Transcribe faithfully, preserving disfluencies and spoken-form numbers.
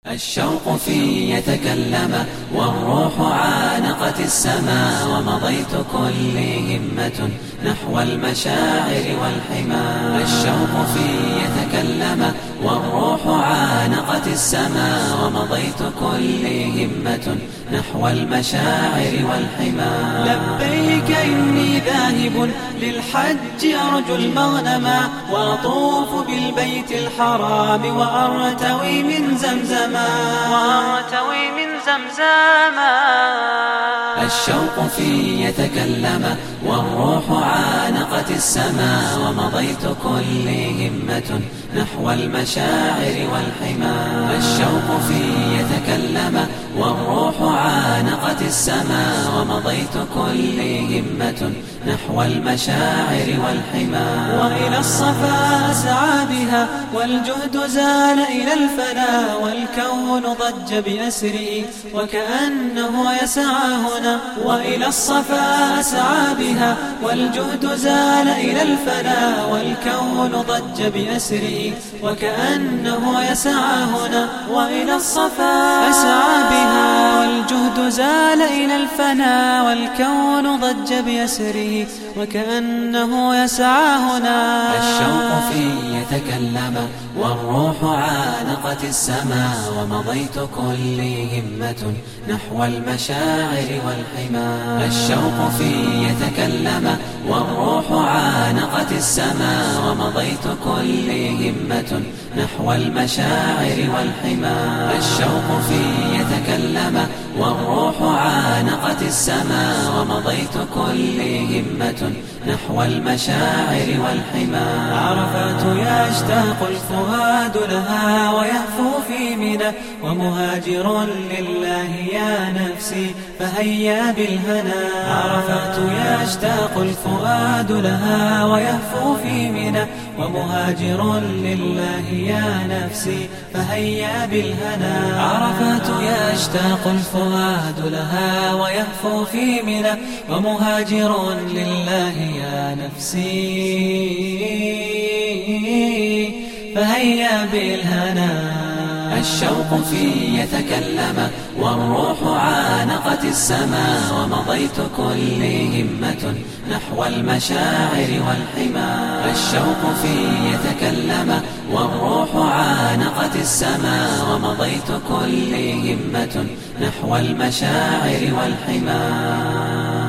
الشوق في يتكلم والروح عانقت السماء، ومضيت كلي همة نحو المشاعر والحمى. الشوق في يتكلم والروح عانقت السماء، ومضيت كلي همة نحو المشاعر والحمى. لبيك إني ذاهب للحج أرجو المغنما، وأطوف بالبيت الحرام وأرتوي من زمزما وأرتوي من زمزما. الشوق في يتكلم والروح عانقت السماء، ومضيت كلي همة نحو المشاعر والحمى. الشوق في يتكلم والروح عانقت السماء، ومضيت كلي همة نحو المشاعر والحمى. وإلى الصفا أسعى بها والجهد زال إلى الفنا، والكون ضج بأسره وكأنه يسعى هنا. وإلى الصفا أسعى بها والجهد زال إلى الفنا، والكون ضج بأسره وكأنه يسعى هنا. وإلى الصفا أسعى بها والجهد زال إلى الفنا، والكون ضج بأسره وكأنه يسعى هنا. الشوق في يتكلم والروح عانقت السماء، ومضيت كلي همة نحو المشاعر والحمى. الشوق في يتكلم والروح عانقت السماء، ومضيت كلي همة نحو المشاعر والحمى. الشوق في يتكلم والروح عانقت السماء، ومضيت كلي همة نحو المشاعر والحمى. عرفات يشتاق الفؤاد لها ويهفو في منى، ومهاجر لله يا نفسي فهيا بالهنا. عرفات يشتاق الفؤاد لها ويهفو في منى، ومهاجر لله يا نفسي فهيا بالهنا. عرفات يشتاق الفؤاد لها ويهفو في منى، ومهاجر لله يا نفسي فهيا بالهنا. الشوق في يتكلم والروح عانقت السماء، ومضيت كلي همة نحو المشاعر والحمى. الشوق في يتكلم والروح عانقت السماء، ومضيت كلي همة نحو المشاعر والحمى.